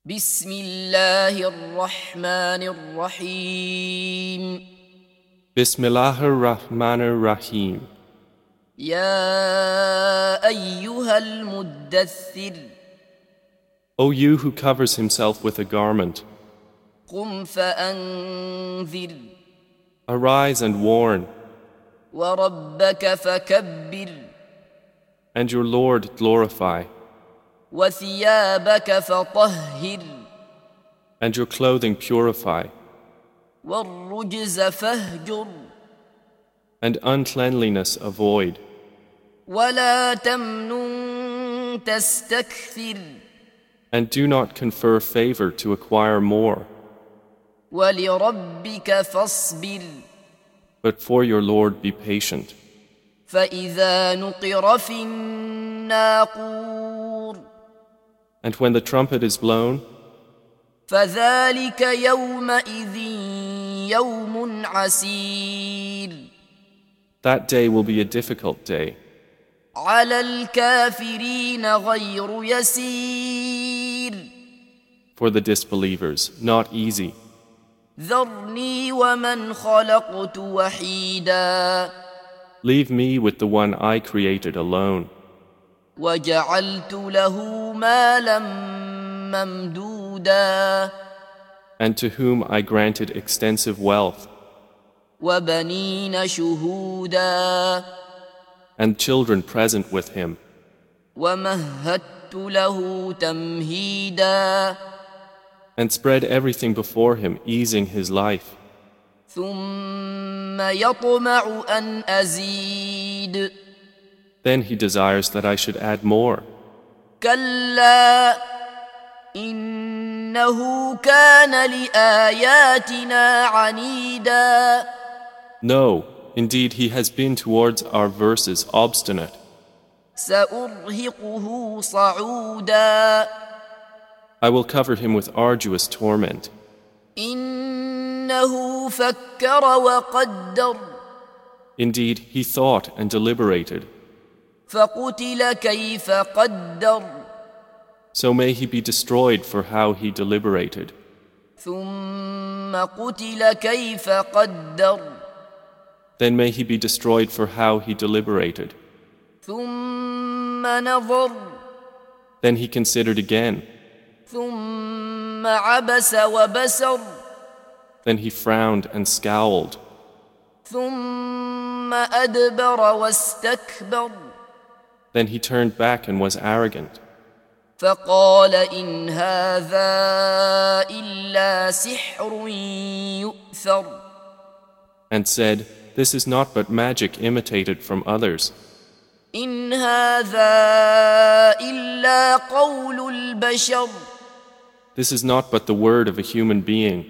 بسم الله الرحمن الرحيم Bismillahir Rahmanir Rahim. يا أيها المدثر O you who covers himself with a garment, قم فأنذر arise and warn, وربك فكبر and your Lord glorify, وثيابك فطهر and your clothing purify, والرجز فاهجر and uncleanliness avoid, ولا تمنن تستكثر and do not confer favor to acquire more, ولربك فاصبر but for your Lord be patient. فإذا نقر في الناقور And when the trumpet is blown, فذلك يومئذ يوم عسير that day will be a difficult day. على الكافرين غير يسير For the disbelievers, not easy. ذرني ومن خلقت وحيدا Leave me with the one I created alone, وجعلت له مالا ممدودا and to whom I granted extensive wealth, وبنين شهودا and children present with him, ومهدت له تمهيدا and spread everything before him, easing his life. ثم يطمع أن أزيد Then he desires that I should add more. كلا إنه كان لآياتنا عنيدا No, indeed he has been towards our verses obstinate. سأرهقه صعودا I will cover him with arduous torment. إنه فكر وقدر Indeed, he thought and deliberated. فقتل كيف قدر So may he be destroyed for how he deliberated. ثم قتل كيف قدر Then may he be destroyed for how he deliberated. ثم نظر Then he considered again. ثم عبس وبسر Then he frowned and scowled. ثم أدبر واستكبر Then he turned back and was arrogant. فقال إن هذا إلا سحر يؤثر And said, "This is not but magic imitated from others. إن هذا إلا قول البشر This is not but the word of a human being.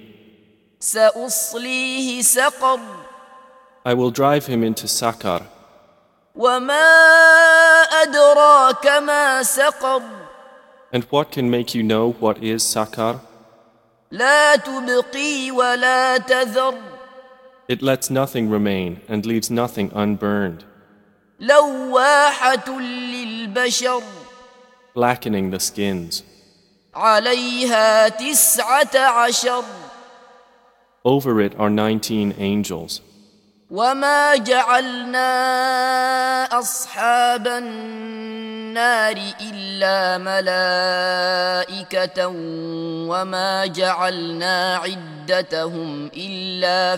سأصليه سقر I will drive him into Sakar. وما أدراك ما سقر And what can make you know what is Sakar? لا تبقي ولا تذر It lets nothing remain and leaves nothing unburned, لواحة للبشر blackening the skins. عليها 19 Over it are 19 angels. وما جعلنا أصحاب النار إلا ملائكة وما جعلنا عدتهم إلا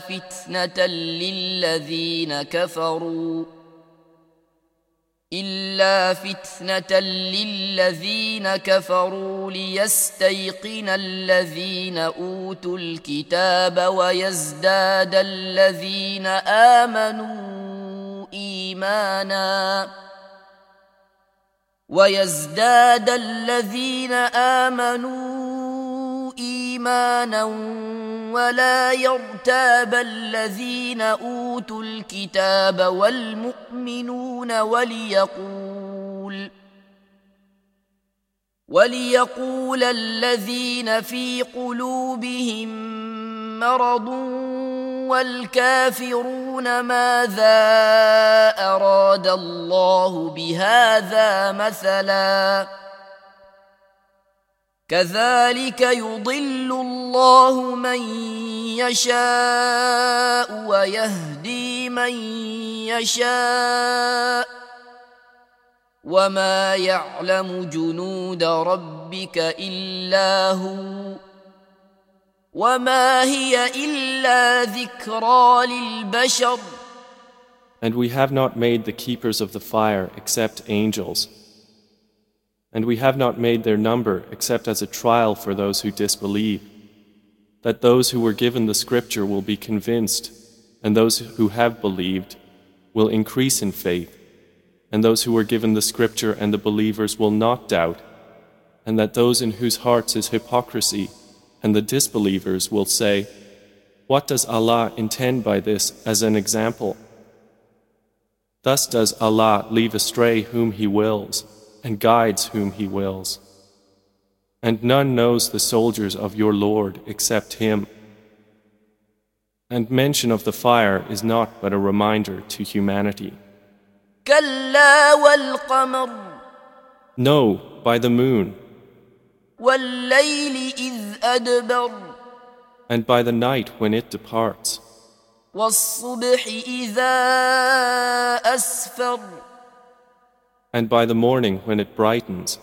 فتنة للذين كفروا ليستيقن الذين أوتوا الكتاب ويزداد الذين آمنوا إيمانا ولا يرتاب الذين أوتوا الكتاب والمؤمنون وليقول الذين في قلوبهم مرض والكافرون ماذا أراد الله بهذا مثلا كذلك يضل الله من يشاء ويهدي من يشاء وما يعلم جنود ربك إلا هو وما هي إلا ذكرى للبشر. And we have not made the keepers of the fire except angels. And we have not made their number except as a trial for those who disbelieve, that those who were given the scripture will be convinced, and those who have believed will increase in faith, and those who were given the scripture and the believers will not doubt, and that those in whose hearts is hypocrisy and the disbelievers will say, "What does Allah intend by this as an example?" Thus does Allah leave astray whom He wills, and guides whom He wills. And none knows the soldiers of your Lord except Him. And mention of the fire is not but a reminder to humanity. كلا والقمر No, by the moon, والليل إذ أدبر and by the night when it departs, والصبح إذا أسفر and by the morning when it brightens.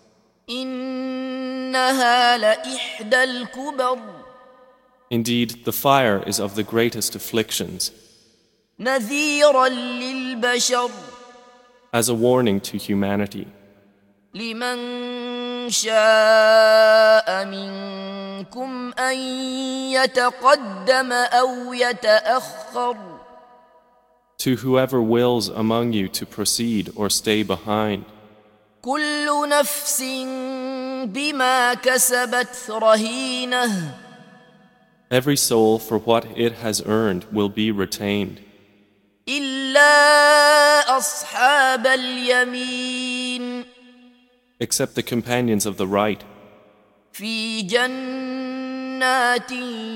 إنها لإحدى الكبر Indeed, the fire is of the greatest afflictions, نذيرا للبشر as a warning to humanity. لمن شاء منكم أن يتقدم أو يتأخر To whoever wills among you to proceed or stay behind. كل نفس بما كسبت رهينة Every soul for what it has earned will be retained, إلا أصحاب اليمين except the companions of the right, في جنات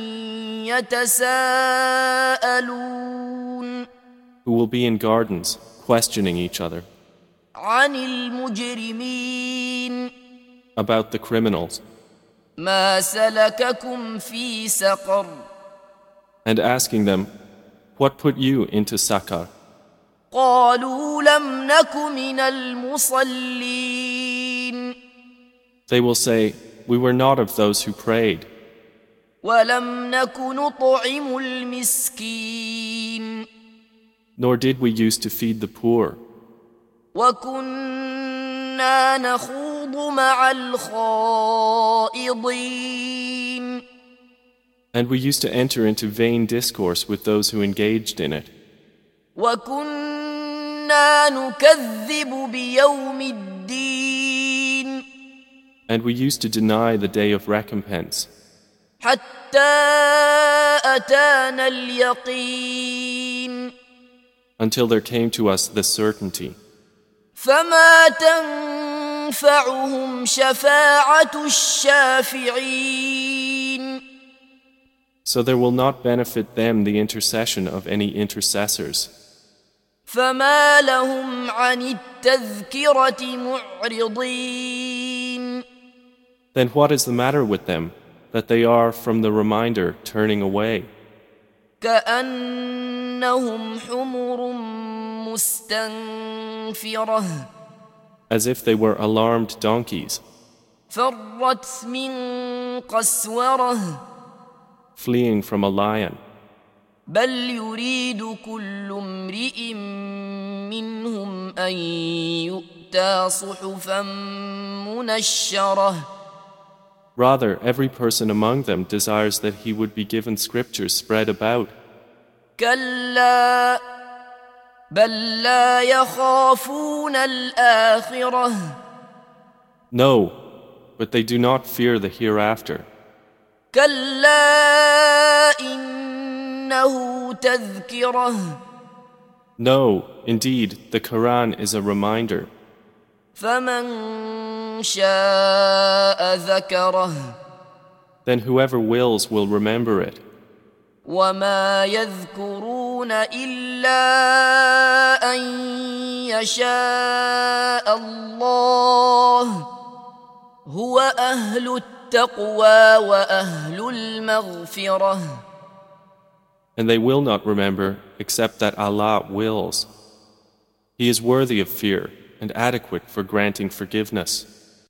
يتساءلون who will be in gardens, questioning each other عن المجرمين about the criminals, ما سلككم في سقر and asking them, "What put you into Sakar?" قالوا لم نك من المصلين They will say, "We were not of those who prayed, ولم نك نطعم المسكين nor did we use to feed the poor, وكنا نخوض مع الخائضين and we used to enter into vain discourse with those who engaged in it, وكنا نكذب بيوم الدين and we used to deny the day of recompense, حتى أتانا اليقين until there came to us the certainty. فما تنفعهم شفاعة الشافعين So there will not benefit them the intercession of any intercessors. فما لهم عن التذكرة معرضين Then what is the matter with them, that they are from the reminder turning away, كأنهم حمر مستنفرة as if they were alarmed donkeys, فرت من قسورة fleeing from a lion? بل يريد كل امرئ منهم أن يؤتى صحفا منشرة Rather, every person among them desires that he would be given scriptures spread about. كلا بل لا يخافون الآخرة No, but they do not fear the hereafter. كلا إنه تذكرة No, indeed, the Quran is a reminder. فمن شاء ذكره Then whoever wills will remember it. وما يذكرون إلا أن يشاء الله هو أهل التقوى التقوى وأهل المغفرة. And they will not remember except that Allah wills. He is worthy of fear and adequate for granting forgiveness.